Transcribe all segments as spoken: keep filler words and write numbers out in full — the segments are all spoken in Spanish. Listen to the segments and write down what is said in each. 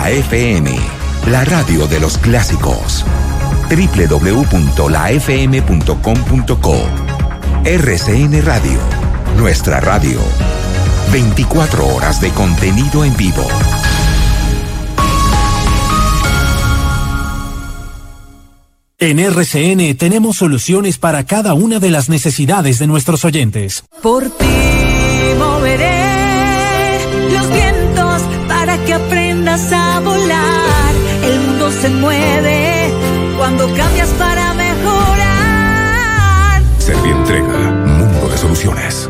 La F M, la radio de los clásicos. doble u doble u doble u punto la f m punto com punto co. R C N Radio, nuestra radio. veinticuatro horas de contenido en vivo. En R C N tenemos soluciones para cada una de las necesidades de nuestros oyentes. Por ti moveré los vientos para que aprendas a volar. El mundo se mueve cuando cambias para mejorar. Servientrega, mundo de soluciones.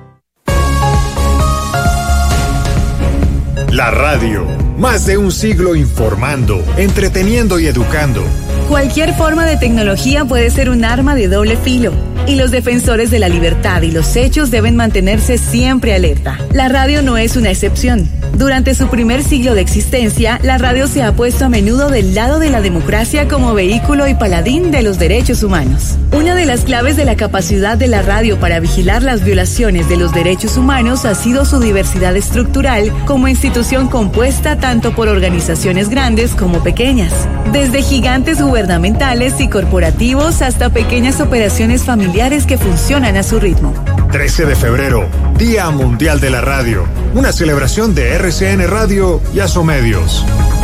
La radio, más de un siglo informando, entreteniendo y educando. Cualquier forma de tecnología puede ser un arma de doble filo, y los defensores de la libertad y los hechos deben mantenerse siempre alerta. La radio no es una excepción. Durante su primer siglo de existencia, la radio se ha puesto a menudo del lado de la democracia como vehículo y paladín de los derechos humanos. Una de las claves de la capacidad de la radio para vigilar las violaciones de los derechos humanos ha sido su diversidad estructural como institución compuesta tanto por organizaciones grandes como pequeñas, desde gigantes gubernamentales y corporativos hasta pequeñas operaciones familiares que funcionan a su ritmo. trece de febrero, Día Mundial de la Radio. Una celebración de R C N Radio y Asomedios.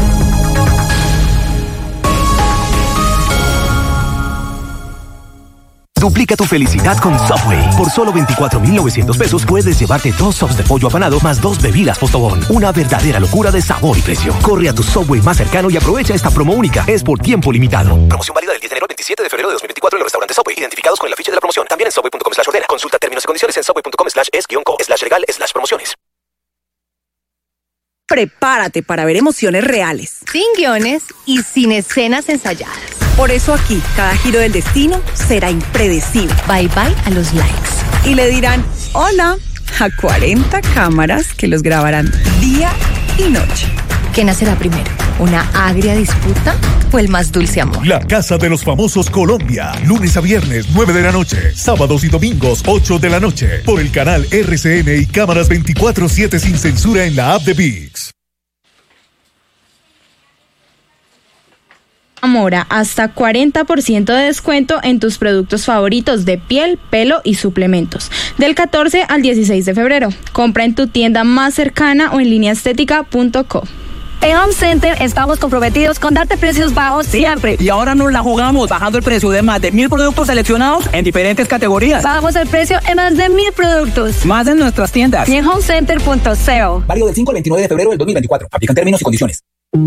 Duplica tu felicidad con Subway. Por solo veinticuatro mil novecientos pesos puedes llevarte dos sops de pollo apanado más dos bebidas Postobón. Una verdadera locura de sabor y precio. Corre a tu Subway más cercano y aprovecha esta promo única. Es por tiempo limitado. Promoción válida del diez de enero al veintisiete de febrero de dos mil veinticuatro en los restaurantes Subway, identificados con el afiche de la promoción. También en subway punto com slash ordena. Consulta términos y condiciones en subway punto com slash es guión co slash legal slash promociones. Prepárate para ver emociones reales, sin guiones y sin escenas ensayadas. Por eso aquí, cada giro del destino será impredecible. Bye bye a los likes. Y le dirán hola a cuarenta cámaras que los grabarán día y noche. ¿Qué nacerá primero? ¿Una agria disputa o el más dulce amor? La Casa de los Famosos Colombia. Lunes a viernes, nueve de la noche. Sábados y domingos, ocho de la noche. Por el canal R C N y cámaras veinticuatro siete sin censura en la app de ViX. Amora, hasta cuarenta por ciento de descuento en tus productos favoritos de piel, pelo y suplementos. Del catorce al dieciséis de febrero. Compra en tu tienda más cercana o en línea estética punto co. En Home Center estamos comprometidos con darte precios bajos siempre. Y ahora nos la jugamos bajando el precio de más de mil productos seleccionados en diferentes categorías. Bajamos el precio en más de mil productos. Más en nuestras tiendas. Y en home center punto co. Válido del cinco al veintinueve de febrero del dos mil veinticuatro. Aplican términos y condiciones.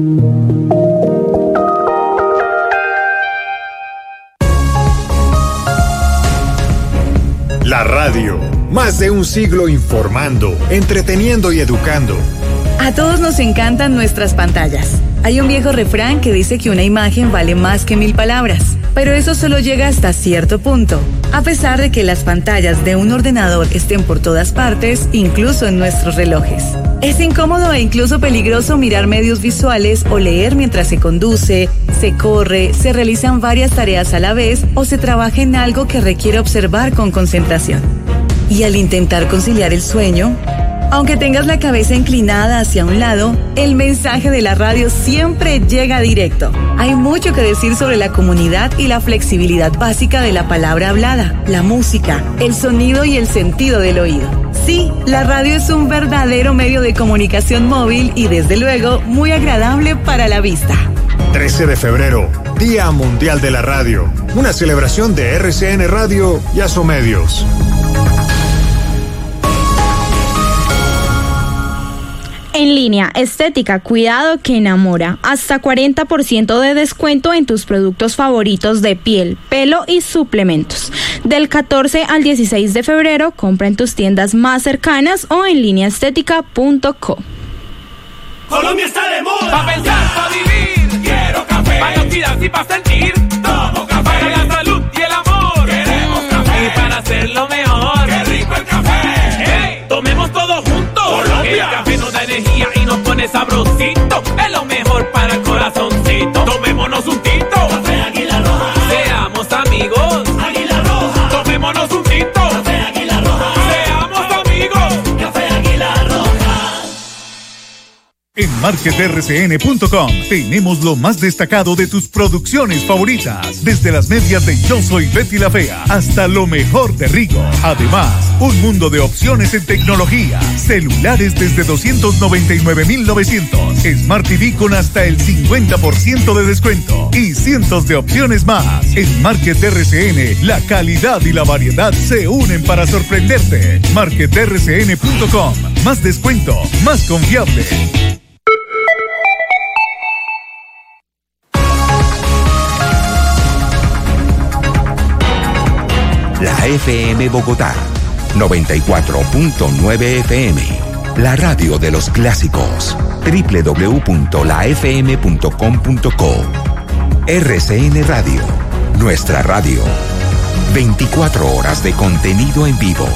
La radio, más de un siglo informando, entreteniendo y educando. A todos nos encantan nuestras pantallas. Hay un viejo refrán que dice que una imagen vale más que mil palabras, pero eso solo llega hasta cierto punto. A pesar de que las pantallas de un ordenador estén por todas partes, incluso en nuestros relojes. Es incómodo e incluso peligroso mirar medios visuales o leer mientras se conduce, se corre, se realizan varias tareas a la vez o se trabaja en algo que requiere observar con concentración. Y al intentar conciliar el sueño, aunque tengas la cabeza inclinada hacia un lado, el mensaje de la radio siempre llega directo. Hay mucho que decir sobre la comunidad y la flexibilidad básica de la palabra hablada, la música, el sonido y el sentido del oído. Sí, la radio es un verdadero medio de comunicación móvil y desde luego muy agradable para la vista. trece de febrero, Día Mundial de la Radio. Una celebración de R C N Radio y Asomedios. En línea, estética, cuidado que enamora. Hasta cuarenta por ciento de descuento en tus productos favoritos de piel, pelo y suplementos. Del catorce al dieciséis de febrero, compra en tus tiendas más cercanas o en línea estética punto co. Colombia está de moda. Pa' pensar, pa' vivir. Quiero café. Pa' actividad y pa' sentir. Tomo café. Para la salud y el amor. Queremos café. Y para hacerlo mejor. Qué rico el café. Hey, tomemos todos juntos. Colombia. El café nos da energía y nos pone sabrosito. Es lo mejor para el corazoncito. Tomémonos un tito. Café Águila Roja. Seamos amigos. Águila Roja. Tomémonos un tito. Café Águila Roja. Seamos amigos. Café Águila Roja. En market r c n punto com tenemos lo más destacado de tus producciones favoritas, desde las medias de Yo Soy Betty la Fea hasta lo mejor de Rigo. Además, un mundo de opciones en tecnología, celulares desde doscientos noventa y nueve mil novecientos, Smart T V con hasta el cincuenta por ciento de descuento y cientos de opciones más. En Market R C N, la calidad y la variedad se unen para sorprenderte. market r c n punto com, más descuento, más confiable. La F M Bogotá, noventa y cuatro punto nueve F M, la radio de los clásicos, doble u doble u doble u punto la f m punto com punto co. R C N Radio, nuestra radio, veinticuatro horas de contenido en vivo.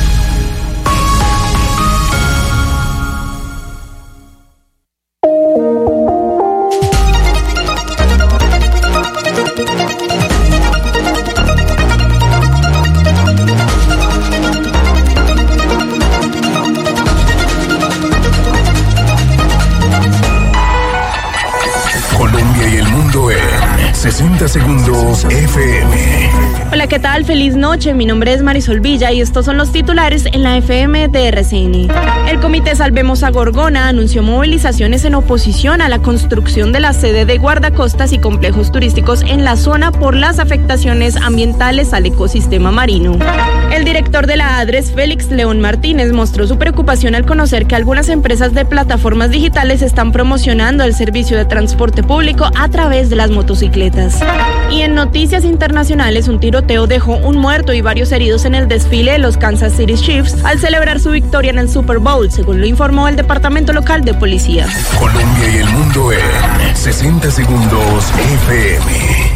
sesenta segundos F M. Hola, ¿qué tal? Feliz noche. Mi nombre es Marisol Villa y estos son los titulares en la F M de R C N. El Comité Salvemos a Gorgona anunció movilizaciones en oposición a la construcción de la sede de guardacostas y complejos turísticos en la zona por las afectaciones ambientales al ecosistema marino. El director de la ADRES, Félix León Martínez, mostró su preocupación al conocer que algunas empresas de plataformas digitales están promocionando el servicio de transporte público a través de las motocicletas. Y en noticias internacionales, un tiroteo dejó un muerto y varios heridos en el desfile de los Kansas City Chiefs al celebrar su victoria en el Super Bowl, según lo informó el departamento local de policía. Colombia y el mundo en sesenta segundos F M.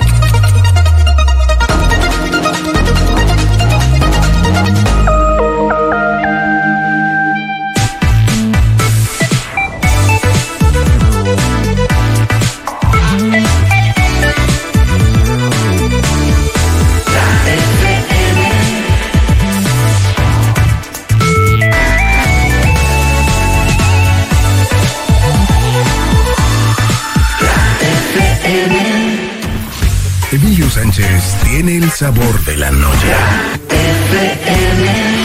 Emilio Sánchez tiene el sabor de la noche. F M.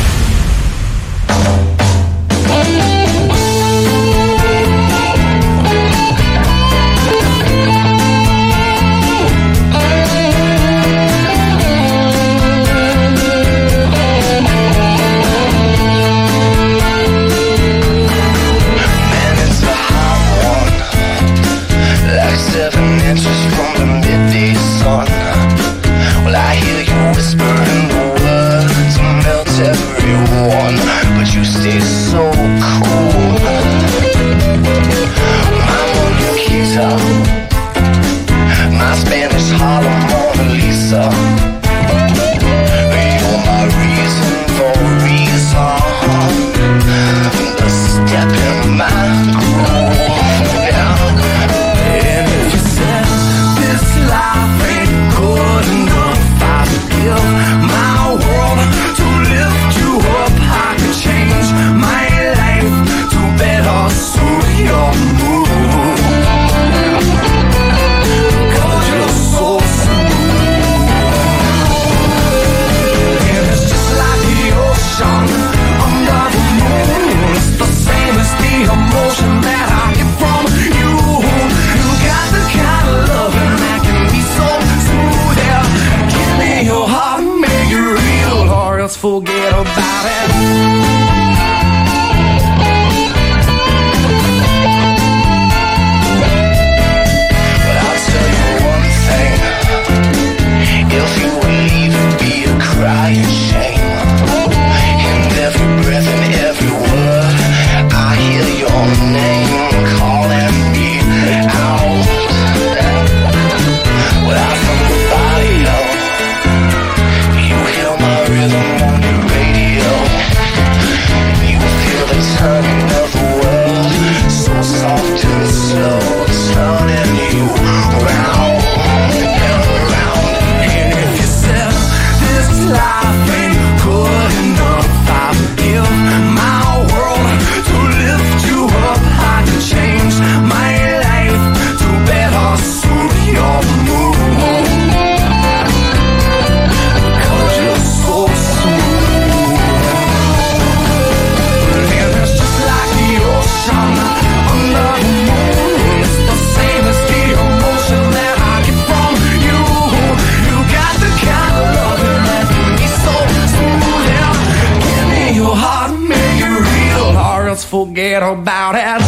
Forget about it. But I'll tell you one thing. If you leave, it'd be a crying shame. And every breath and every word, I hear your name calling me out. Without somebody else, you hear my rhythm on your radio. let's forget about it.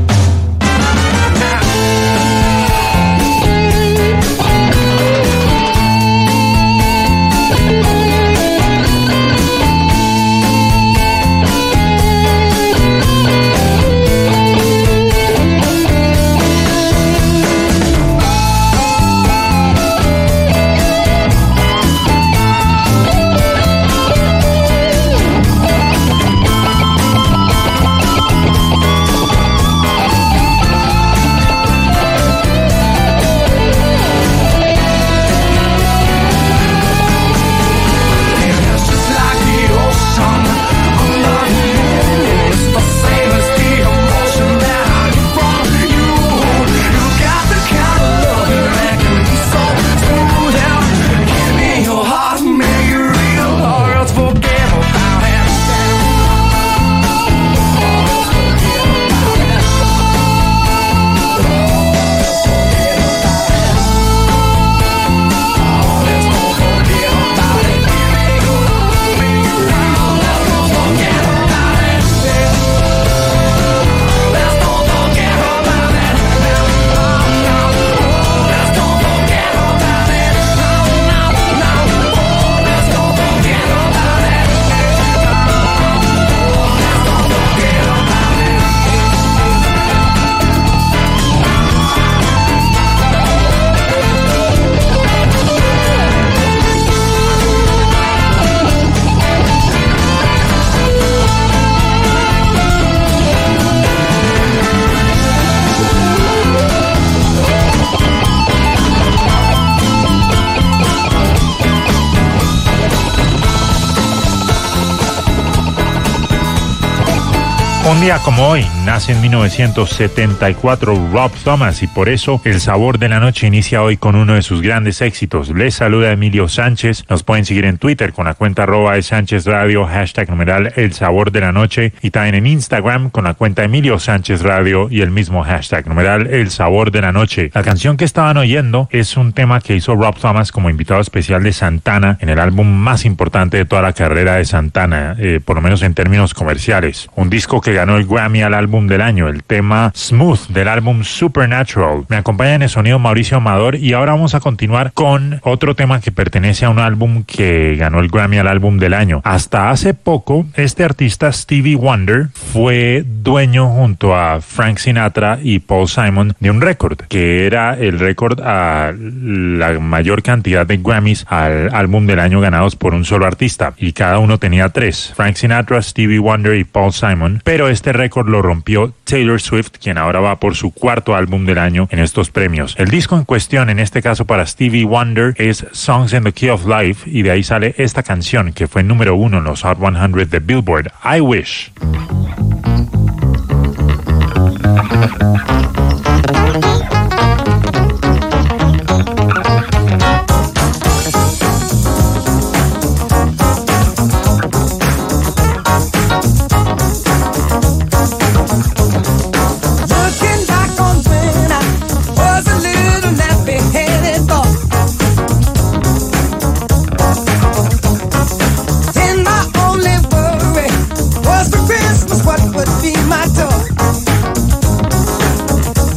Un día como hoy, nace en mil novecientos setenta y cuatro Rob Thomas y por eso El Sabor de la Noche inicia hoy con uno de sus grandes éxitos. Les saluda Emilio Sánchez. Nos pueden seguir en Twitter con la cuenta arroba de Sánchez Radio, hashtag numeral El Sabor de la Noche, y también en Instagram con la cuenta Emilio Sánchez Radio y el mismo hashtag numeral El Sabor de la Noche. La canción que estaban oyendo es un tema que hizo Rob Thomas como invitado especial de Santana en el álbum más importante de toda la carrera de Santana, eh, por lo menos en términos comerciales. Un disco que ganó el Grammy al álbum del año, el tema Smooth del álbum Supernatural. Me acompaña en el sonido Mauricio Amador y ahora vamos a continuar con otro tema que pertenece a un álbum que ganó el Grammy al álbum del año. Hasta hace poco, este artista Stevie Wonder fue dueño junto a Frank Sinatra y Paul Simon de un récord, que era el récord a la mayor cantidad de Grammys al álbum del año ganados por un solo artista, y cada uno tenía tres: Frank Sinatra, Stevie Wonder y Paul Simon. Pero este récord lo rompió Taylor Swift, quien ahora va por su cuarto álbum del año en estos premios. El disco en cuestión, en este caso para Stevie Wonder, es Songs in the Key of Life, y de ahí sale esta canción que fue número uno en los Hot cien de Billboard, I Wish. What would be my toy?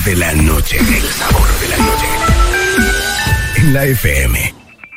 de la noche. El sabor de la noche. En la F M.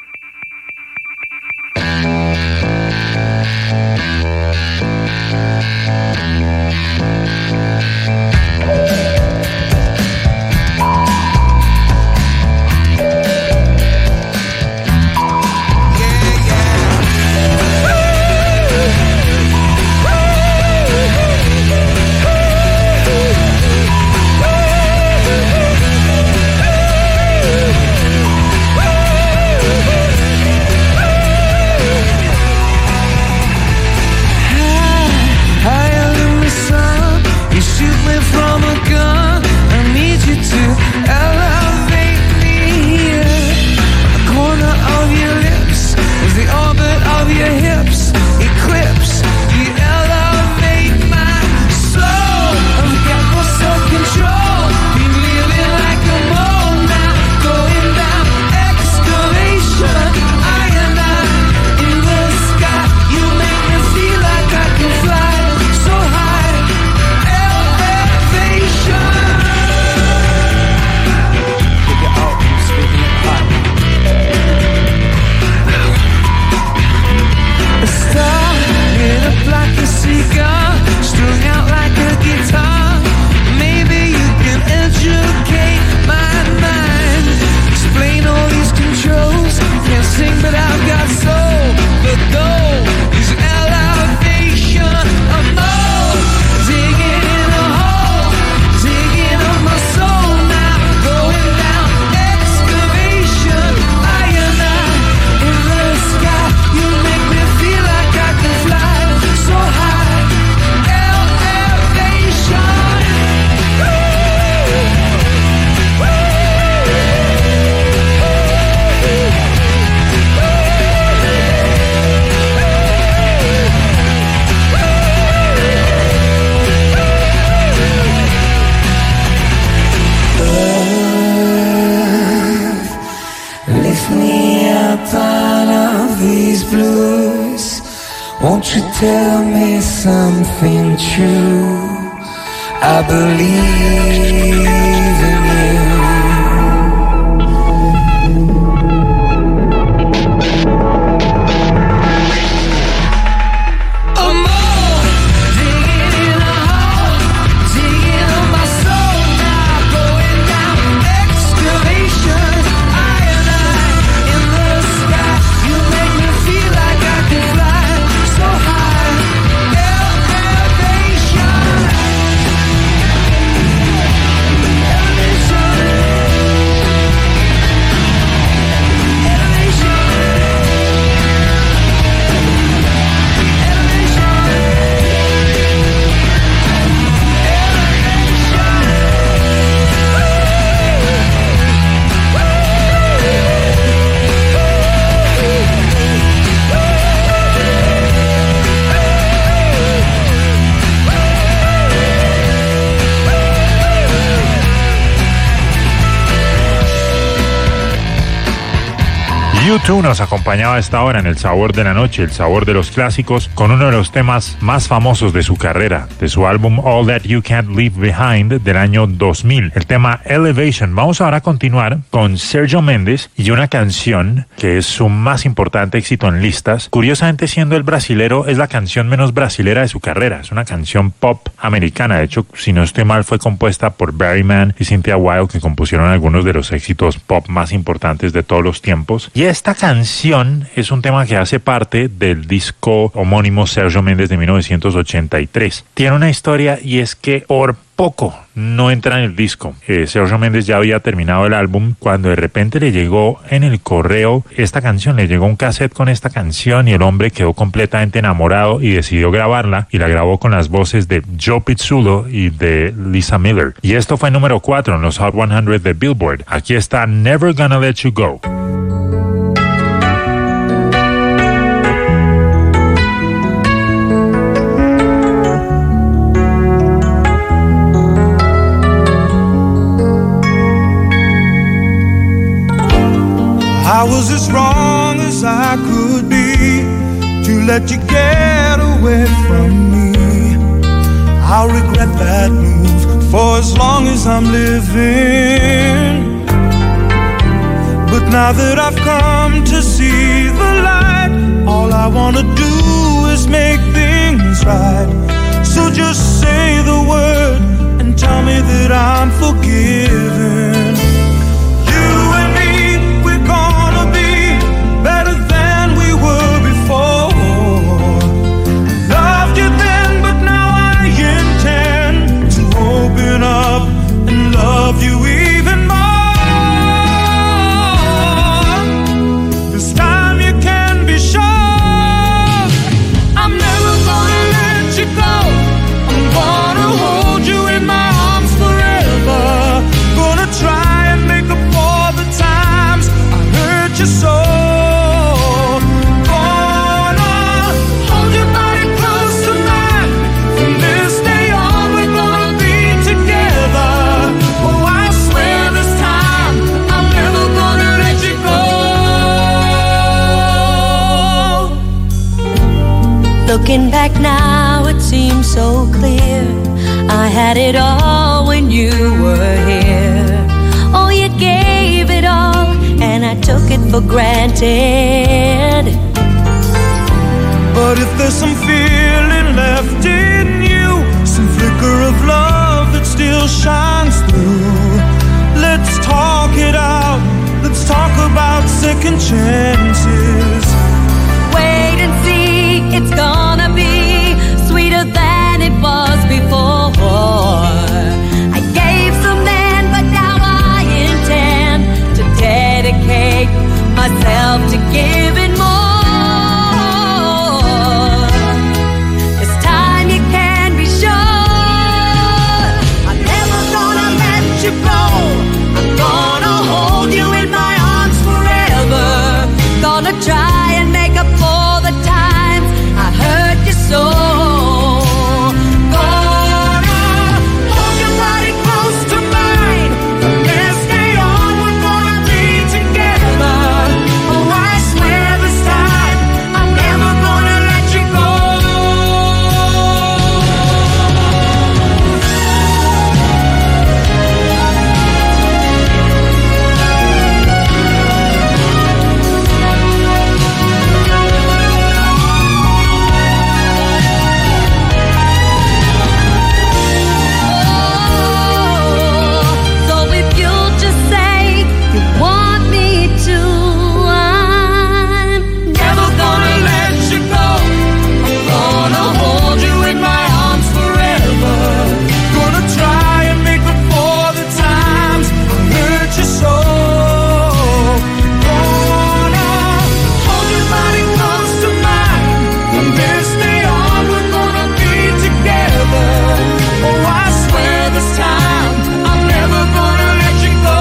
Won't you tell me something true? I believe in you. U dos nos acompañaba a esta hora en El Sabor de la Noche, el sabor de los clásicos, con uno de los temas más famosos de su carrera, de su álbum All That You Can't Leave Behind del año dos mil, el tema Elevation. Vamos ahora a continuar con Sergio Méndez y una canción que es su más importante éxito en listas. Curiosamente, siendo el brasilero, es la canción menos brasilera de su carrera. Es una canción pop americana. De hecho, si no estoy mal, fue compuesta por Barry Mann y Cynthia Weil, que compusieron algunos de los éxitos pop más importantes de todos los tiempos. Y esta canción es un tema que hace parte del disco homónimo Sergio Méndez de mil novecientos ochenta y tres. Tiene una historia, y es que por poco no entra en el disco. Eh, Sergio Méndez ya había terminado el álbum cuando de repente le llegó en el correo esta canción, le llegó un cassette con esta canción y el hombre quedó completamente enamorado y decidió grabarla, y la grabó con las voces de Joe Pizzullo y de Lisa Miller. Y esto fue número cuatro en los Hot cien de Billboard. Aquí está Never Gonna Let You Go. I was as wrong as I could be to let you get away from me. I'll regret that move for as long as I'm living. But now that I've come to see the light, all I wanna do is make things right. So just say the word and tell me that I'm forgiven. You and me, we're gonna be better than we were before. Loved you then, but now I intend to open up and love you even more. This time you can be sure I'm never gonna let you go. I'm gonna hold you in my arms forever. Gonna try and make up for the times I hurt you so. Looking back now, it seems so clear. I had it all when you were here. Oh, you gave it all, and I took it for granted. But if there's some feeling left in you, some flicker of love that still shines through, let's talk it out. Let's talk about second chances. Wait and see, it's gonna be sweeter than it was before. I gave some then, but now I intend to dedicate myself to giving more. This time you can be sure I'm never gonna let you go. I'm gonna hold you in my arms forever. Gonna try and make up for the times I hurt you so. Gonna hold your body close to mine. From this day on, we're gonna be together. Oh, I swear this time I'm never gonna let you go. So if you'll just say you want me to, I'm never gonna let you go. I'm gonna hold you in my arms forever. Gonna try and make up for the times I hurt you so. Gonna hold your body close to mine. From this day on, we're gonna be together. Oh, I swear this time I'm never gonna let you go.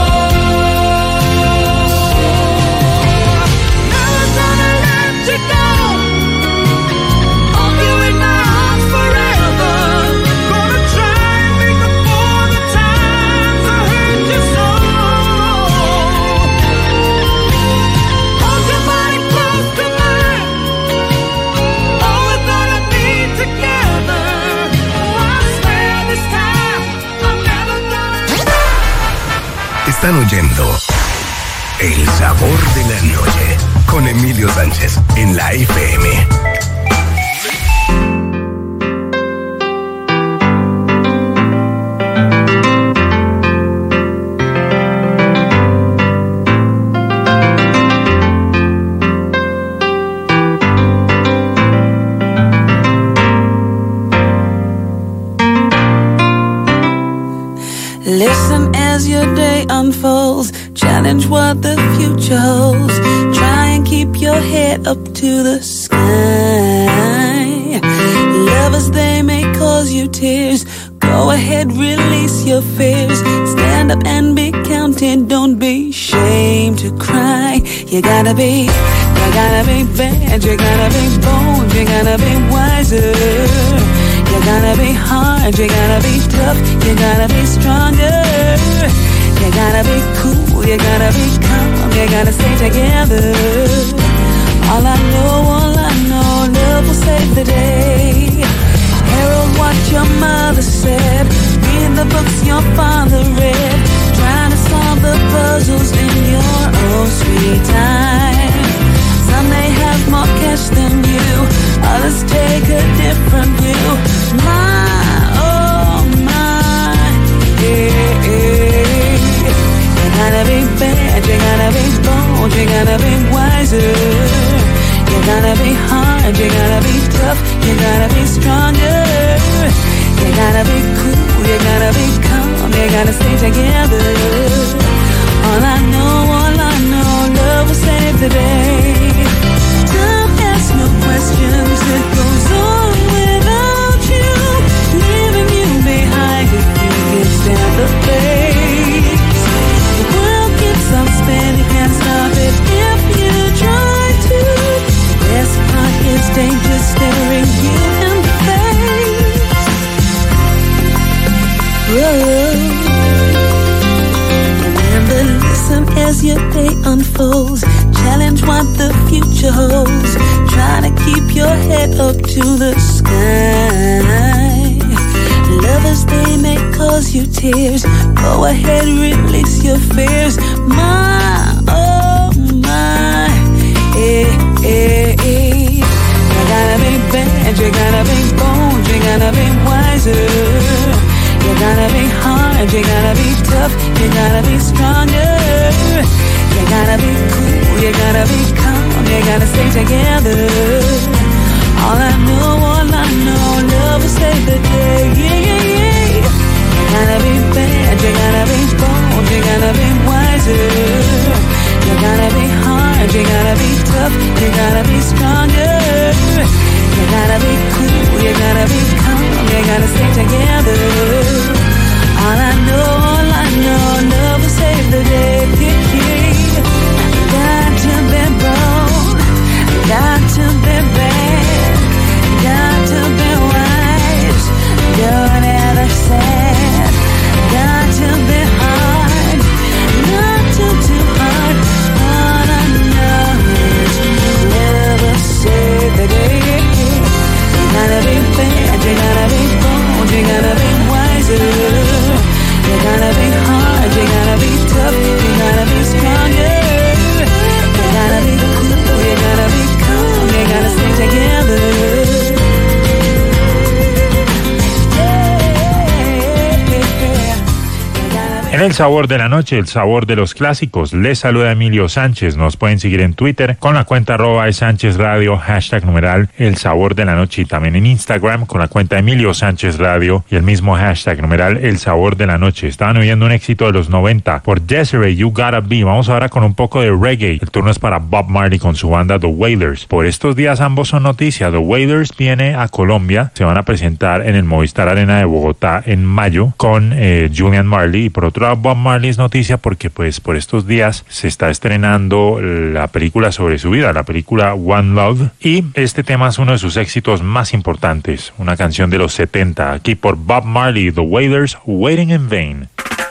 Never gonna let you go. Hold you in my arms forever. Gonna try and make up for the times I hurt you so. Hold your body close to mine. Oh, we're gonna be together. Oh, I swear this time I'm never gonna. Están oyendo El Sabor de la Noche con Emilio Sánchez en la F M. Listen as your day unfolds. Challenge what the future holds. Try and keep your head up to the sky. Lovers, they may cause you tears. Go ahead, release your fears. Stand up and be counted. Don't be ashamed to cry. You gotta be, you gotta be bad. You gotta be bold. You gotta be wiser. You gotta be hard, you gotta be tough, you gotta be stronger. You gotta be cool, you gotta be calm, you gotta stay together. All I know, all I know, love will save the day. Harold, what your mother said, be read the books your father read, trying to solve the puzzles in your own sweet time. Some may have more cash than you, others take a different view. My, oh my, yeah, yeah. You gotta be bad, you gotta be bold, you gotta be wiser. You gotta be hard, you gotta be tough, you gotta be stronger. You gotta be cool, you gotta be calm, you gotta stay together. All I know, all I know, love will save the day. Don't ask no questions, it goes on without you, leaving you behind if you can stand the pace. The world keeps on spinning, can't stop it if you try to. The best part is danger staring you in the face. Whoa. Remember, listen as your day unfolds. Challenge what the future holds. Try to keep your head up to the sky. Lovers, they may cause you tears. Go ahead, release your fears. My, oh my, eh, eh, eh. You gotta be bad, you gotta be bold, you gotta be wiser. You gotta be hard, you gotta be tough, you gotta be stronger. You gotta be cool, you gotta be calm, you gotta stay together. All I know, all I know, love will save the day. Yeah, yeah, yeah. You gotta be bad, you gotta be bold, you gotta be wiser. You gotta be hard, you gotta be tough, you gotta be stronger. You gotta be cool, you gotta be calm, you gotta stay together. All I know, all I know, love will save the day. Got to be bold, got to be bad, got to be wise, don't ever sad. Got to be hard, not too too hard. All I know is love will save the day. You gotta be bad, you gotta be bold, you gotta be wiser. You gotta be hard, you gotta be tough, you gotta be stronger. You gotta be cool, you gotta be calm, you gotta stay together. En el sabor de la noche, el sabor de los clásicos, les saluda Emilio Sánchez. Nos pueden seguir en Twitter con la cuenta arroba de Sánchez Radio, hashtag numeral el sabor de la noche, y también en Instagram con la cuenta Emilio Sánchez Radio y el mismo hashtag numeral el sabor de la noche. Estaban oyendo un éxito de los noventa por Desiree, You Gotta Be. Vamos ahora con un poco de reggae. El turno es para Bob Marley con su banda The Wailers. Por estos días ambos son noticia. The Wailers viene a Colombia, se van a presentar en el Movistar Arena de Bogotá en mayo con eh, Julian Marley. Y por otro lado, Bob Marley es noticia porque pues por estos días se está estrenando la película sobre su vida, la película One Love, y este tema es uno de sus éxitos más importantes, una canción de los setenta, aquí por Bob Marley, The Wailers, Waiting in Vain.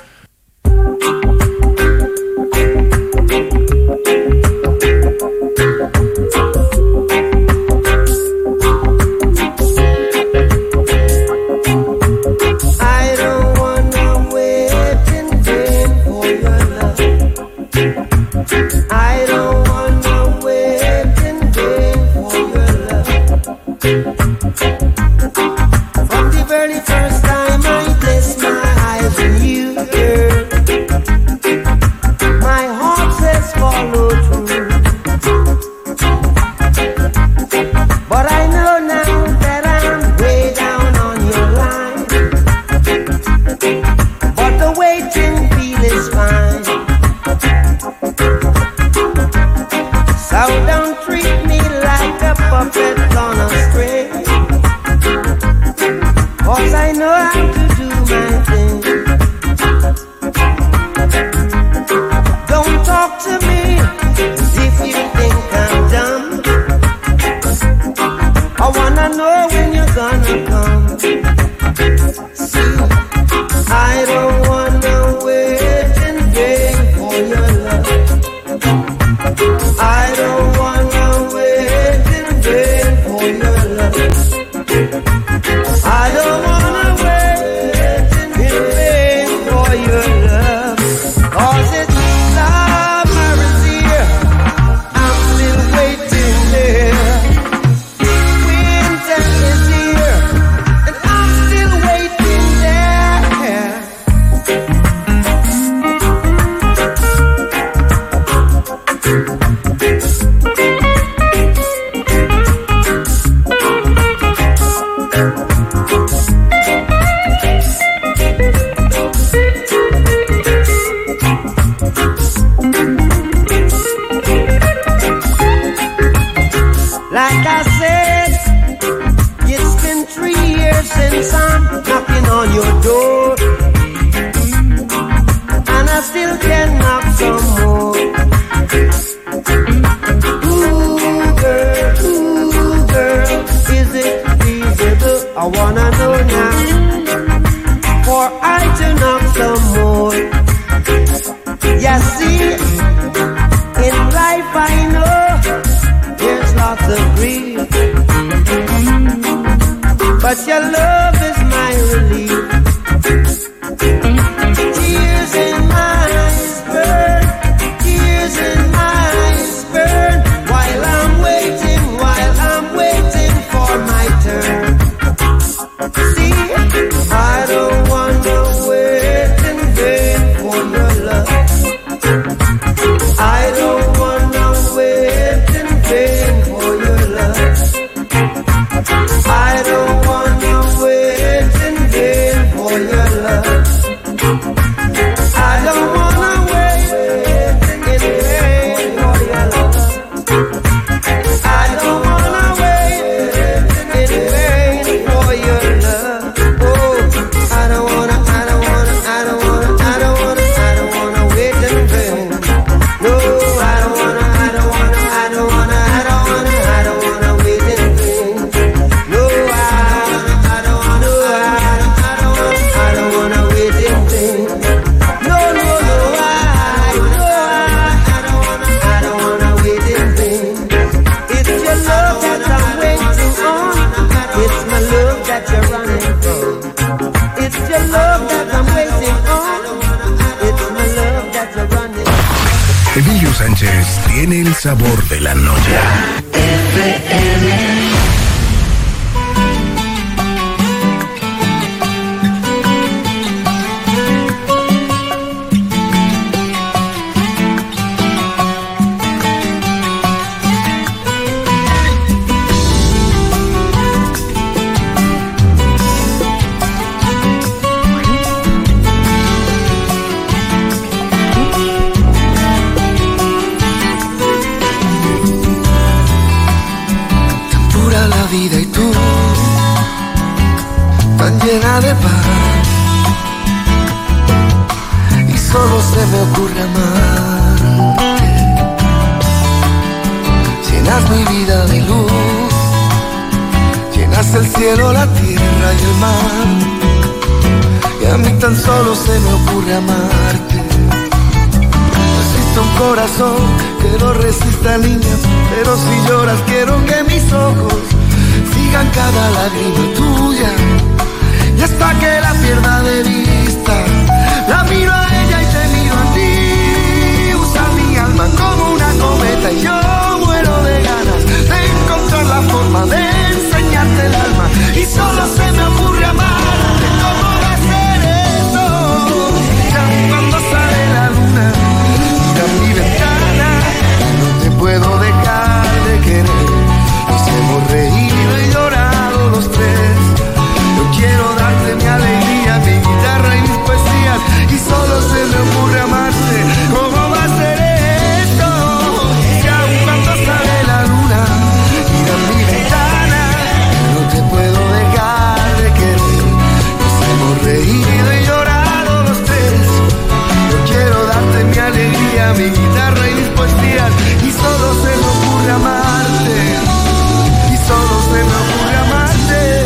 I don't wanna wait in vain for your love. From the very first time I placed my eyes on you, can knock some more. Ooh, girl, ooh, girl, is it feasible? I wanna know now. For I to knock some more. Yeah, see, in life I know there's lots of grief, but your love is my relief. Tears in my eyes burn, tears in my eyes burn, while I'm waiting, while I'm waiting for my turn. See, I don't wanna wait in vain for your love. I don't wanna wait in vain for your love. I don't wanna wait in vain for your love. I don't wanna wait in vain for your love. I don't wanna wait in vain for your love. Oh, I don't wanna, I don't wanna, I don't wanna, I don't wanna, I don't wanna wait in vain. No, I don't wanna, I don't wanna, I don't wanna, I don't wanna, I don't wanna wait in vain. No, I don't wanna, I don't wanna, I don't wanna wait in vain. No, no, no, I, no, I, I don't wanna, I don't wanna wait in vain. It's your love that I'm waiting on. It's my love that you're running from. It's your love that I'm waiting on. It's my love that you're running from. Emilio Sánchez tiene el sabor de la noche. F M. Vida y tú, tan llena de paz, y solo se me ocurre amarte. Llenas mi vida de luz, llenas el cielo, la tierra y el mar, y a mí tan solo se me ocurre amarte. No existe un corazón que lo resista, niña, pero si lloras quiero que mis ojos sigan cada lágrima tuya, y hasta que la pierda de vista, la miro a ella y te miro a ti. Usa mi alma como una cometa y yo muero de ganas de encontrar la forma de enseñarte el alma, y solo se me ocurre amarte. ¿Cómo va a ser eso? Ya cuando sale la luna, mira mi ventana, no te puedo dejar de querer. Nos hemos reído y llorado los tres. Yo quiero darte mi alegría, mi guitarra y mis poesías, y solo se me ocurre amarte. ¿Cómo va a ser esto? Que aun cuando sale la luna, mira mi ventana, no te puedo dejar de querer. Nos hemos reído y llorado los tres. Yo quiero darte mi alegría, mi guitarra y mis poesías, y solo se me ocurre amarte. Solo se me ocurre amarte.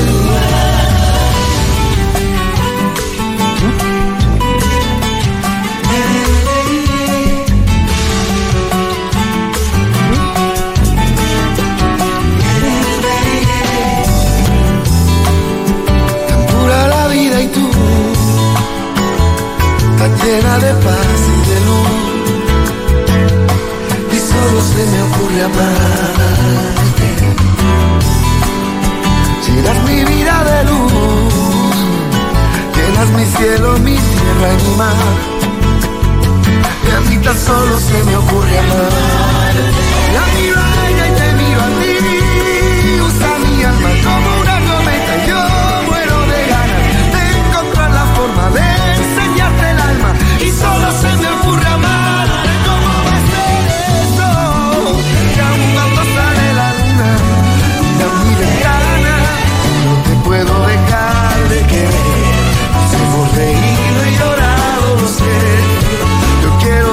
Tan pura la vida y tú, tan llena de paz y de luz, y solo se me ocurre amarte. Llenas mi vida de luz, llenas mi cielo, mi tierra y mi mar, y a mí tan solo se me ocurre amar. La miro a ella y te miro a ti. Usa mi alma como una cometa y yo muero de ganas de encontrar la forma de enseñarte el alma, y solo se me ocurre amar. ¿Cómo va a ser eso? Que aun cuando sale la luna, mira mi ventana, no te puedo dejar de querer. Nos hemos reído y llorado los tres. Yo quiero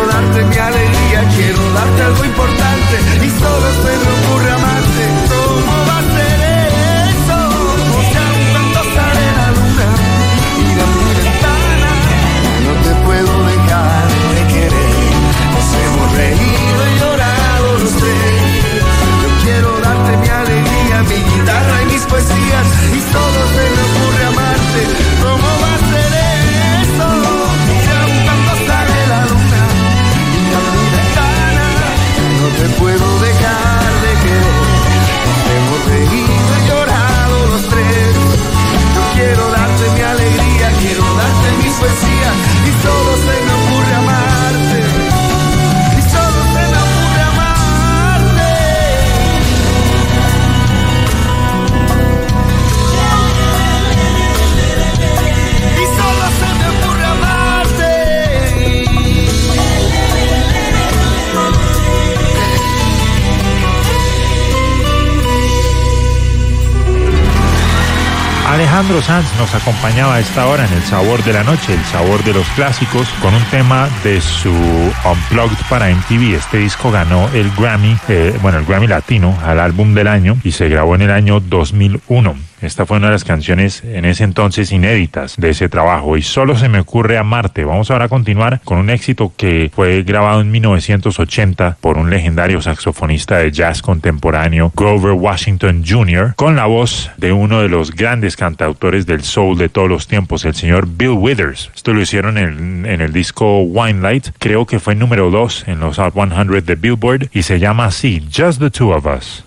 Alejandro Sanz nos acompañaba a esta hora en El Sabor de la Noche, el sabor de los clásicos, con un tema de su Unplugged para M T V. Este disco ganó el Grammy, eh, bueno, el Grammy Latino al álbum del año y se grabó en el año dos mil uno. Esta fue una de las canciones en ese entonces inéditas de ese trabajo. Y Solo se me ocurre amarte. Vamos ahora a continuar con un éxito que fue grabado en mil novecientos ochenta por un legendario saxofonista de jazz contemporáneo, Grover Washington junior, con la voz de uno de los grandes cantautores del soul de todos los tiempos, el señor Bill Withers. Esto lo hicieron en, en el disco Wine Light. Creo que fue número dos en los Hot cien de Billboard y se llama así, Just the Two of Us.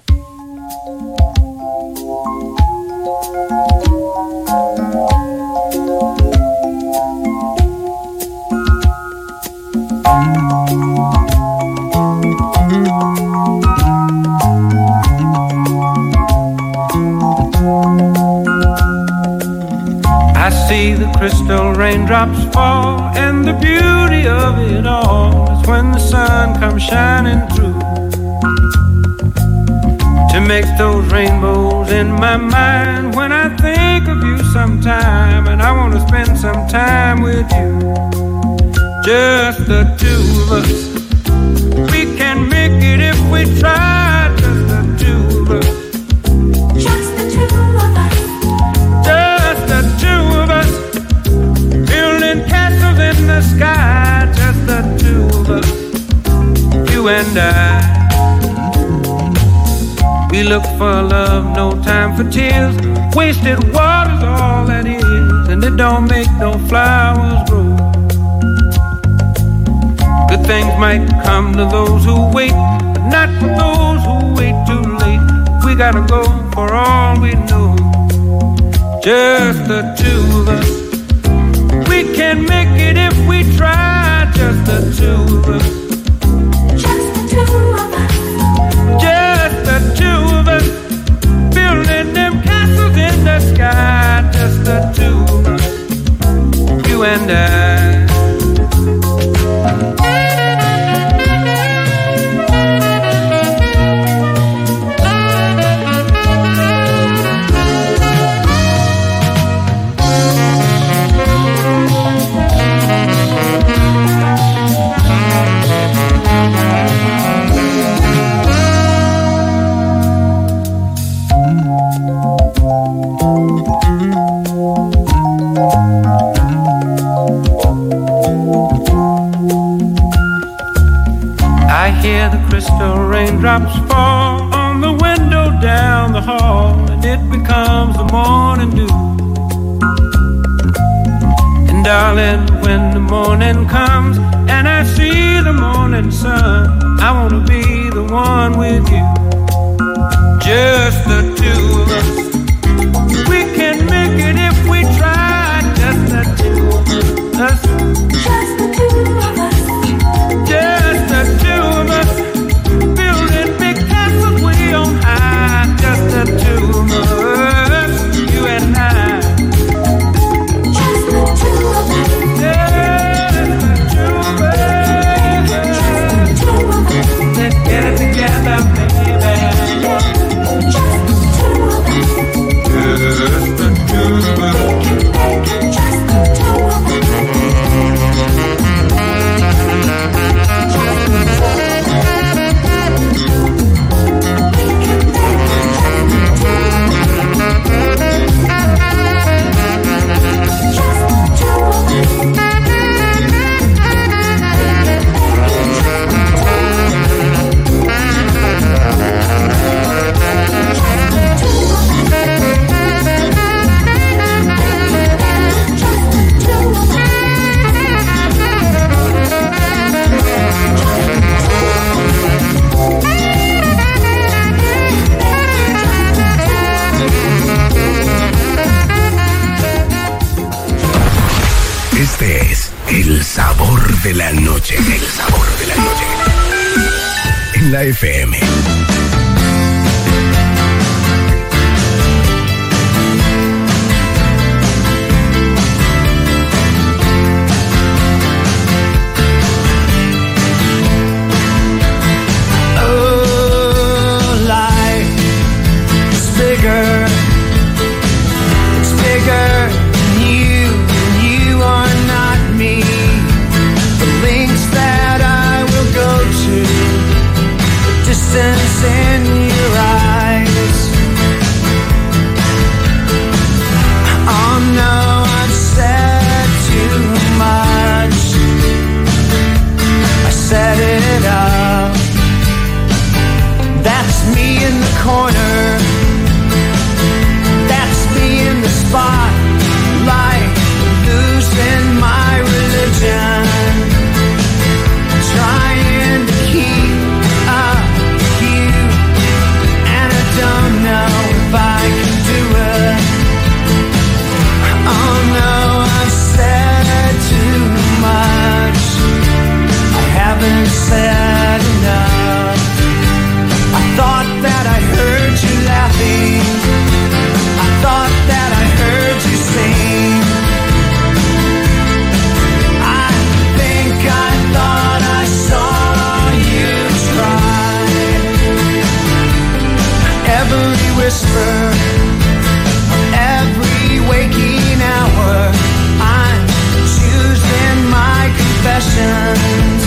I see the crystal raindrops fall, and the beauty of it all is when the sun comes shining through to make those rainbows in my mind when I think of you sometime, and I want to spend some time with you. Just the two of us, we can make it if we try. Just the two of us. Just the two of us. Just the two of us. Building castles in the sky. Just the two of us. You and I. We look for love, no time for tears. Wasted water's all that is, and it don't make no flowers grow. Good things might come to those who wait, but not for those who wait too late. We gotta go for all we know. Just the two of us. We can make it if we try. Just the two of us. Just the two of us. Just the two of us. Building them castles in the sky. Just the two of us. You and I. Hear the crystal raindrops fall on the window down the hall, and it becomes the morning dew. And darling, when the morning comes and I see the morning sun, I wanna be the one with you. Just the two of us. We can make it if we try. Just the two of us. Just the two of us. Just the two of us, building big castles way on high. Just the two of us, you and I. Just the two of us. Just the two of us. Just the two of us. Let's get it together, baby. Just the two of us. Just the two of us. Just the two of us. Este es el sabor de la noche. El sabor de la noche. En la F M. Oh, life is bigger. It's bigger whisper of every waking hour. I'm choosing my confessions,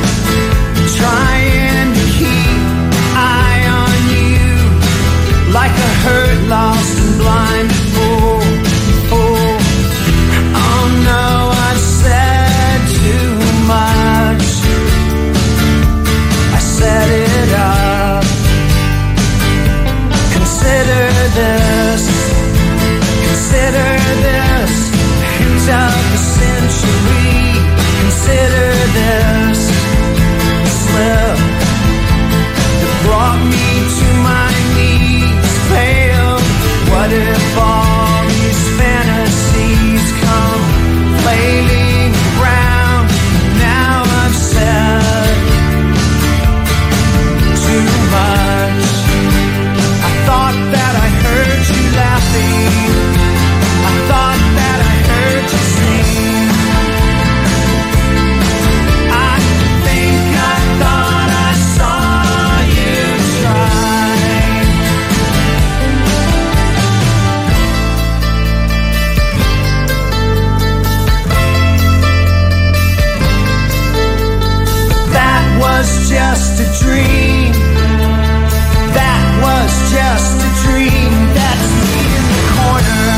trying to keep eye on you like a hurt, lost and blind fool. Oh, oh no, I've said too much. I set it up. Consider this, consider this, hint of the century. Consider this slip that brought me to my knees, pale. What if all these fantasies come flailing around? Now I've said too much. I thought that I heard you laughing. I thought that I heard you sing. I think I thought I saw you try. But that was just a dream. That was just a dream. That's me in the corner.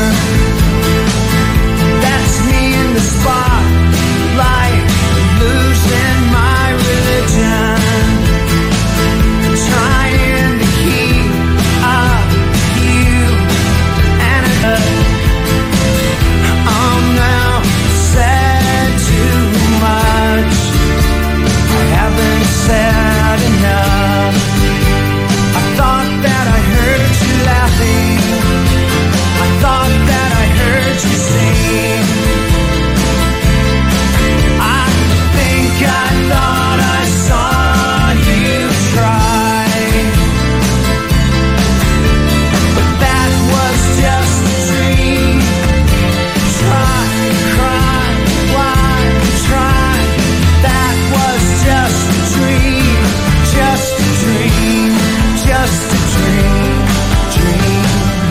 That's me in the spotlight, losing my religion, trying to keep up you and a oh no, said too much. I haven't said enough. I thought that I heard you laughing. I thought that I heard you sing. I think I thought I saw you try. But that was just a dream. Try, cry, why try? That was just a dream. Just a dream. Just a dream, dream.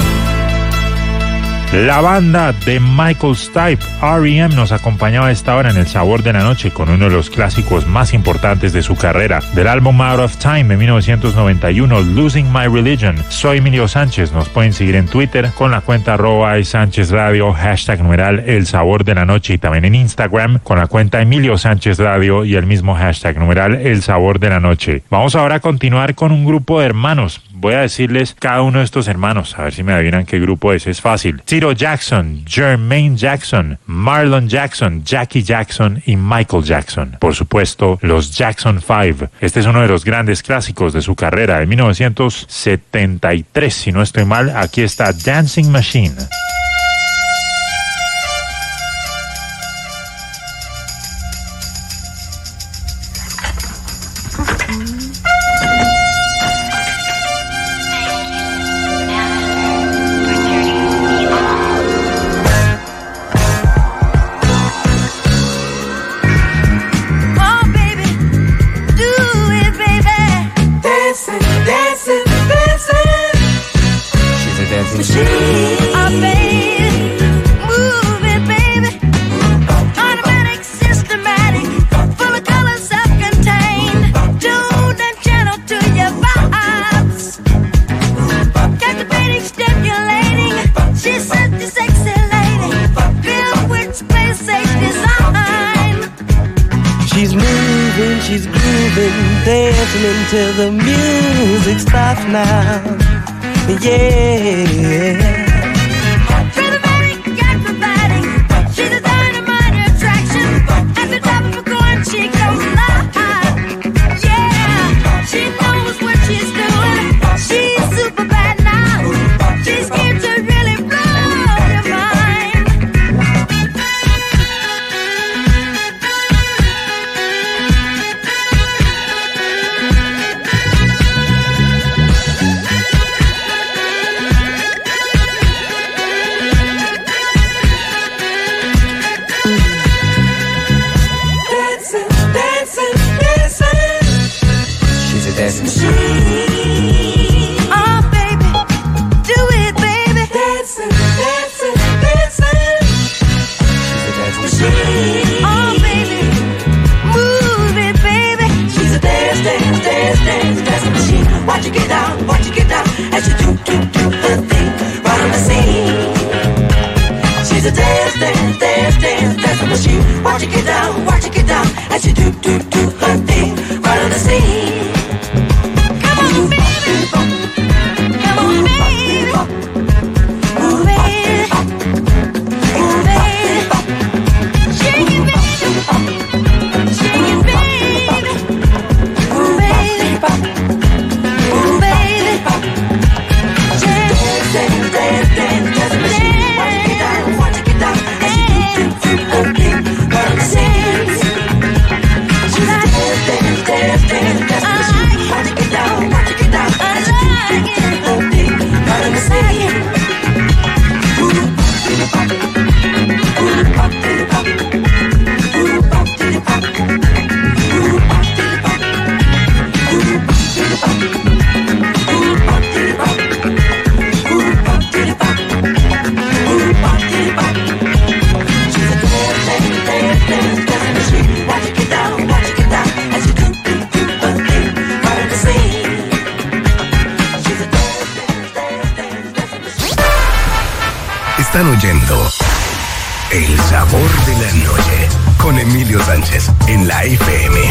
La banda de Michael Stipe, R E M, nos acompañaba a esta hora en El Sabor de la Noche con uno de los clásicos más importantes de su carrera. Del álbum Out of Time de mil novecientos noventa y uno, Losing My Religion. Soy Emilio Sánchez, nos pueden seguir en Twitter con la cuenta arroba Sánchez Radio, hashtag numeral El Sabor de la Noche, y también en Instagram con la cuenta Emilio Sánchez Radio y el mismo hashtag numeral El Sabor de la Noche. Vamos ahora a continuar con un grupo de hermanos. Voy a decirles cada uno de estos hermanos, a ver si me adivinan qué grupo es. Es fácil. Ciro Jackson, Jermaine Jackson, Marlon Jackson, Jackie Jackson y Michael Jackson. Por supuesto, los Jackson Five. Este es uno de los grandes clásicos de su carrera de mil novecientos setenta y tres, si no estoy mal. Aquí está Dancing Machine. Till the music stops now, yeah. dancing machine. Oh, baby, dance, dance, dance to the sweet. Watch it get down, watch it get down. I like it. Gotta let me see it. Están oyendo El Sabor de la Noche con Emilio Sánchez en la F M.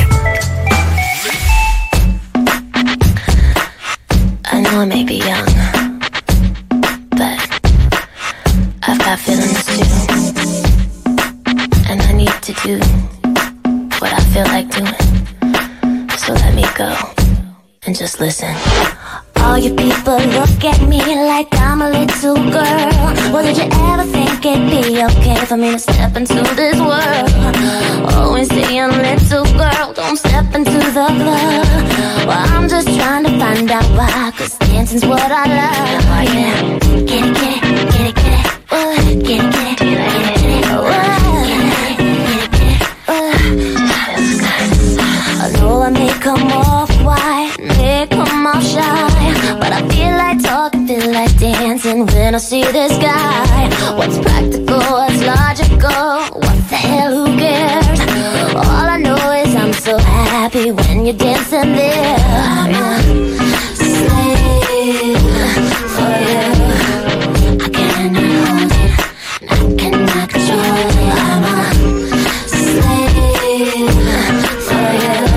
I know I may be young, but I've got feelings too, and I need to do what I feel like doing. So let me go and just listen. All you people look at me like I'm a little girl. Well, did you ever think it'd be okay for me to step into this world? Always saying, little girl, don't step into the club. Well, I'm just trying to find out why, cause dancing's what I love. Oh, yeah. Get it, get it, get it, get it. Uh, get it, get it, get it, get it. Uh, get it, get it, uh. I know I may come off white, may come off shy, but I feel like talking, feel like dancing when I see this guy. What's practical, what's logical, what the hell, who cares? All I know is I'm so happy when you're dancing there. I'm a slave for you. I cannot hold it, I cannot control it. I'm a slave for you.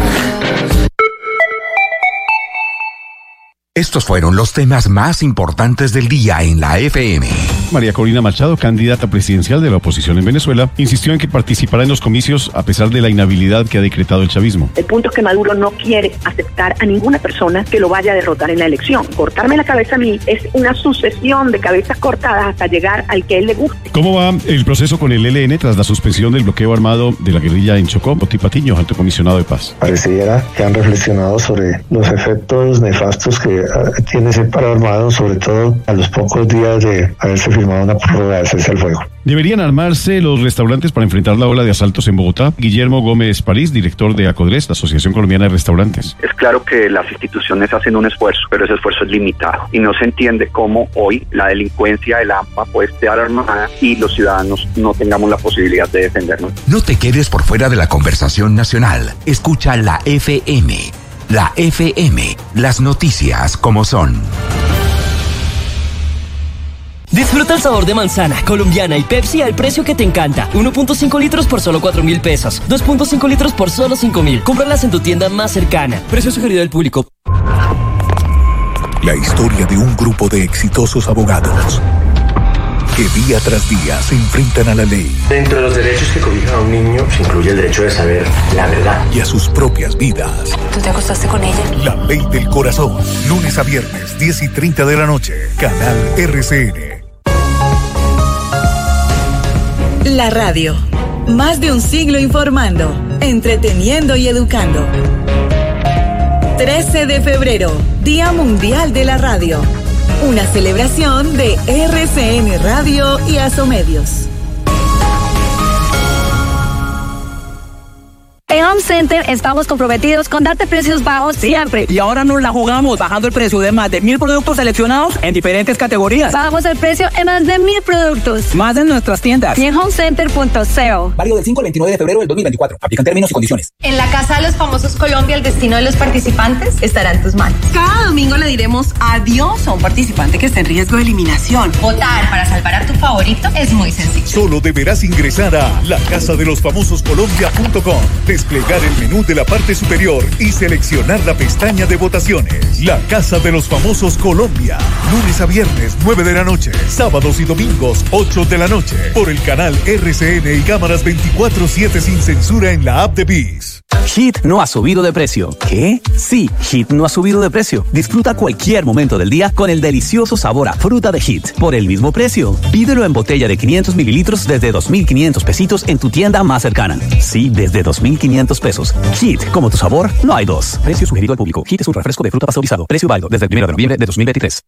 Estos fueron los temas más importantes del día en la F M. María Corina Machado, candidata presidencial de la oposición en Venezuela, insistió en que participará en los comicios a pesar de la inhabilidad que ha decretado el chavismo. El punto es que Maduro no quiere aceptar a ninguna persona que lo vaya a derrotar en la elección. Cortarme la cabeza a mí es una sucesión de cabezas cortadas hasta llegar al que a él le guste. ¿Cómo va el proceso con el E L N tras la suspensión del bloqueo armado de la guerrilla en Chocó? Oti Patiño, alto comisionado de paz. Pareciera que han reflexionado sobre los efectos nefastos que uh, tiene ese paro armado, sobre todo a los pocos días de haberse firmado una prórroga de cese al fuego. ¿Deberían armarse los restaurantes para enfrentar la ola de asaltos en Bogotá? Guillermo Gómez París, director de ACODRES, la Asociación Colombiana de Restaurantes. Es claro que las instituciones hacen un esfuerzo, pero ese esfuerzo es limitado y no se entiende cómo hoy la delincuencia del AMPA puede estar armada y los ciudadanos no tengamos la posibilidad de defendernos. No te quedes por fuera de la conversación nacional. Escucha la F M. La F M, las noticias como son. Disfruta el sabor de manzana, colombiana y Pepsi al precio que te encanta. uno punto cinco litros por solo cuatro mil pesos. dos punto cinco litros por solo cinco mil. Cómpralas en tu tienda más cercana. Precio sugerido del público. La historia de un grupo de exitosos abogados que día tras día se enfrentan a la ley. Dentro de los derechos que cobija a un niño se incluye el derecho de saber la verdad. Y a sus propias vidas. ¿Tú te acostaste con ella? La ley del corazón. Lunes a viernes, diez y treinta de la noche. Canal R C N. La radio. Más de un siglo informando, entreteniendo y educando. trece de febrero, Día Mundial de la Radio. Una celebración de R C N Radio y Asomedios. En Home Center estamos comprometidos con darte precios bajos siempre. Y ahora nos la jugamos bajando el precio de más de mil productos seleccionados en diferentes categorías. Bajamos el precio en más de mil productos. Más en nuestras tiendas. Y en homecenter punto co. Válido del cinco al veintinueve de febrero del dos mil veinticuatro. Aplican términos y condiciones. En la Casa de los Famosos Colombia, el destino de los participantes estará en tus manos. Cada domingo le diremos adiós a un participante que esté en riesgo de eliminación. Votar para salvar a tu favorito es muy sencillo. Solo deberás ingresar a la casa de los famosos colombia punto com, desplegar el menú de la parte superior y seleccionar la pestaña de votaciones. La Casa de los Famosos Colombia. Lunes a viernes, nueve de la noche. Sábados y domingos, ocho de la noche. Por el canal R C N y cámaras veinticuatro siete sin censura en la app de V I S. Hit no ha subido de precio. ¿Qué? Sí, Hit no ha subido de precio. Disfruta cualquier momento del día con el delicioso sabor a fruta de Hit por el mismo precio. Pídelo en botella de quinientos mililitros desde dos mil quinientos pesitos en tu tienda más cercana. Sí, desde dos mil quinientos pesos. Hit, como tu sabor, no hay dos. Precio sugerido al público. Hit es un refresco de fruta pasteurizado. Precio válido desde el primero de noviembre de dos mil veintitrés.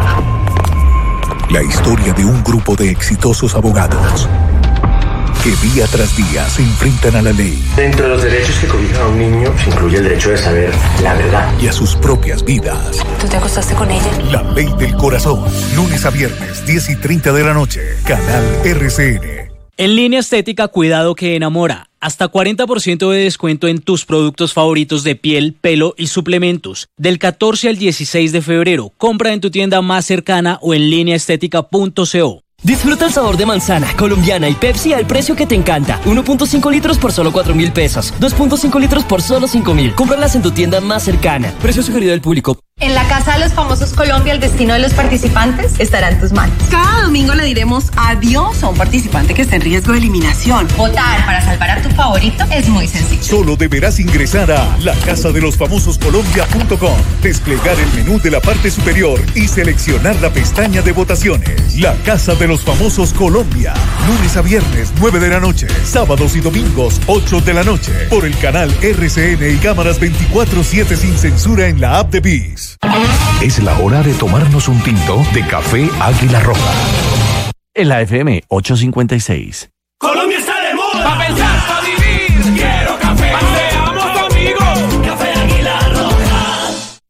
La historia de un grupo de exitosos abogados que día tras día se enfrentan a la ley. Dentro de los derechos que cobijan a un niño se incluye el derecho de saber la verdad. Y a sus propias vidas. ¿Tú te acostaste con ella? La ley del corazón. Lunes a viernes, diez y treinta de la noche. Canal R C N. En Línea Estética, cuidado que enamora. Hasta cuarenta por ciento de descuento en tus productos favoritos de piel, pelo y suplementos. Del catorce al dieciséis de febrero. Compra en tu tienda más cercana o en línea estética punto co. Disfruta el sabor de manzana, colombiana y Pepsi al precio que te encanta. uno punto cinco litros por solo cuatro mil pesos. dos punto cinco litros por solo cinco mil. Cómpralas en tu tienda más cercana. Precio sugerido del público. En la Casa de los Famosos Colombia, el destino de los participantes estará en tus manos. Cada domingo le diremos adiós a un participante que está en riesgo de eliminación. Votar para salvar a tu favorito es muy sencillo. Solo deberás ingresar a la casa de los famosos colombia punto com, desplegar el menú de la parte superior y seleccionar la pestaña de votaciones. La Casa de los Famosos Colombia. Lunes a viernes, nueve de la noche. Sábados y domingos, ocho de la noche. Por el canal R C N y cámaras veinticuatro siete sin censura en la app de ViX. Es la hora de tomarnos un tinto de café Águila Roja. En la F M ochocientos cincuenta y seis. Colombia está de moda. Pa' pensar, pa' vivir. Quiero café. Paseamos amigos. Café Águila Roja.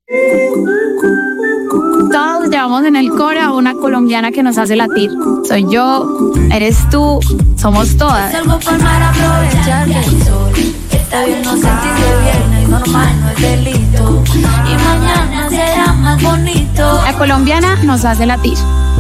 Todos llevamos en el core a una colombiana que nos hace latir. Soy yo, eres tú, somos todas. Salgo por mar a aprovechar del sol. Está bien no sentirse bien, es normal, no es delito. Y mañana será más bonito. La colombiana nos hace latir.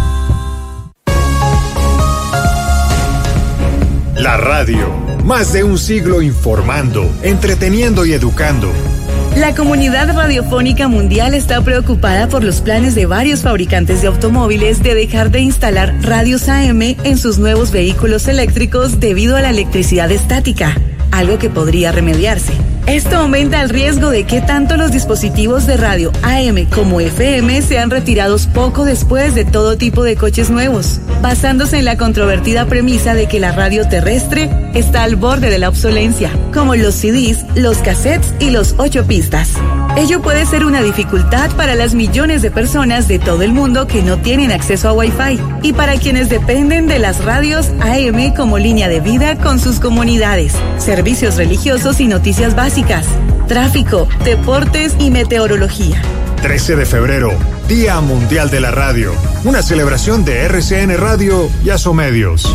La radio, más de un siglo informando, entreteniendo y educando. La comunidad radiofónica mundial está preocupada por los planes de varios fabricantes de automóviles de dejar de instalar radios A M en sus nuevos vehículos eléctricos debido a la electricidad estática, algo que podría remediarse. Esto aumenta el riesgo de que tanto los dispositivos de radio A M como F M sean retirados poco después de todo tipo de coches nuevos, basándose en la controvertida premisa de que la radio terrestre está al borde de la obsolencia, como los C Ds, los cassettes y los ocho pistas. Ello puede ser una dificultad para las millones de personas de todo el mundo que no tienen acceso a Wi-Fi y para quienes dependen de las radios A M como línea de vida con sus comunidades, servicios religiosos y noticias básicas, tráfico, deportes y meteorología. trece de febrero, Día Mundial de la Radio. Una celebración de R C N Radio y Asomedios.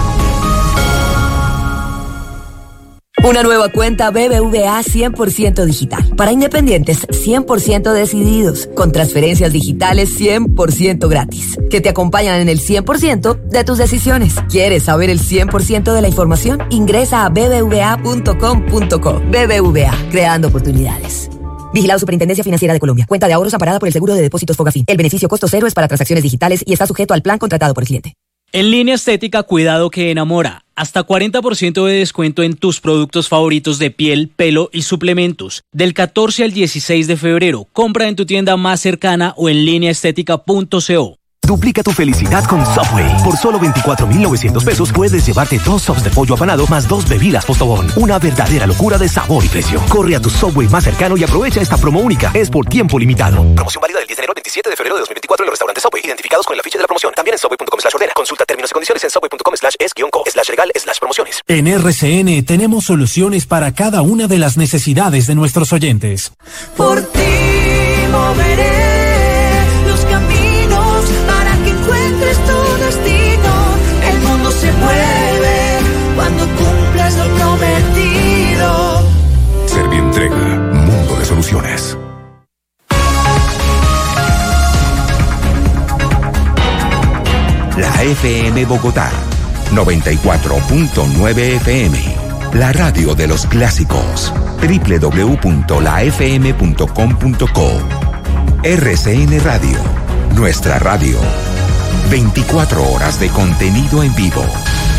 Una nueva cuenta B B V A cien por ciento digital. Para independientes cien por ciento decididos. Con transferencias digitales cien por ciento gratis. Que te acompañan en el cien por ciento de tus decisiones. ¿Quieres saber el cien por ciento de la información? Ingresa a b b v a punto com punto co. B B V A, creando oportunidades. Vigilado Superintendencia Financiera de Colombia. Cuenta de ahorros amparada por el Seguro de Depósitos Fogafín. El beneficio costo cero es para transacciones digitales y está sujeto al plan contratado por el cliente. En Línea Estética, cuidado que enamora. Hasta cuarenta por ciento de descuento en tus productos favoritos de piel, pelo y suplementos. Del catorce al dieciséis de febrero. Compra en tu tienda más cercana o en línea estética punto co. Duplica tu felicidad con Subway. Por solo veinticuatro mil novecientos pesos puedes llevarte dos sops de pollo apanado más dos bebidas Postobón. Una verdadera locura de sabor y precio. Corre a tu Subway más cercano y aprovecha esta promo única. Es por tiempo limitado. Promoción válida del diez de enero al veintisiete de febrero de dos mil veinticuatro en los restaurantes Subway, identificados con el afiche de la promoción. También en subway punto com slash ordena. Consulta términos y condiciones en subway punto com slash es guión co slash legal slash promociones. En R C N tenemos soluciones para cada una de las necesidades de nuestros oyentes. Por ti moveré los caminos para que encuentres tu destino. El mundo se mueve cuando cumplas lo prometido. Servientrega, mundo de soluciones. La F M Bogotá, noventa y cuatro punto nueve F M. La radio de los clásicos. doble u doble u doble u punto la f m punto com punto co. R C N Radio. Nuestra radio. veinticuatro horas de contenido en vivo.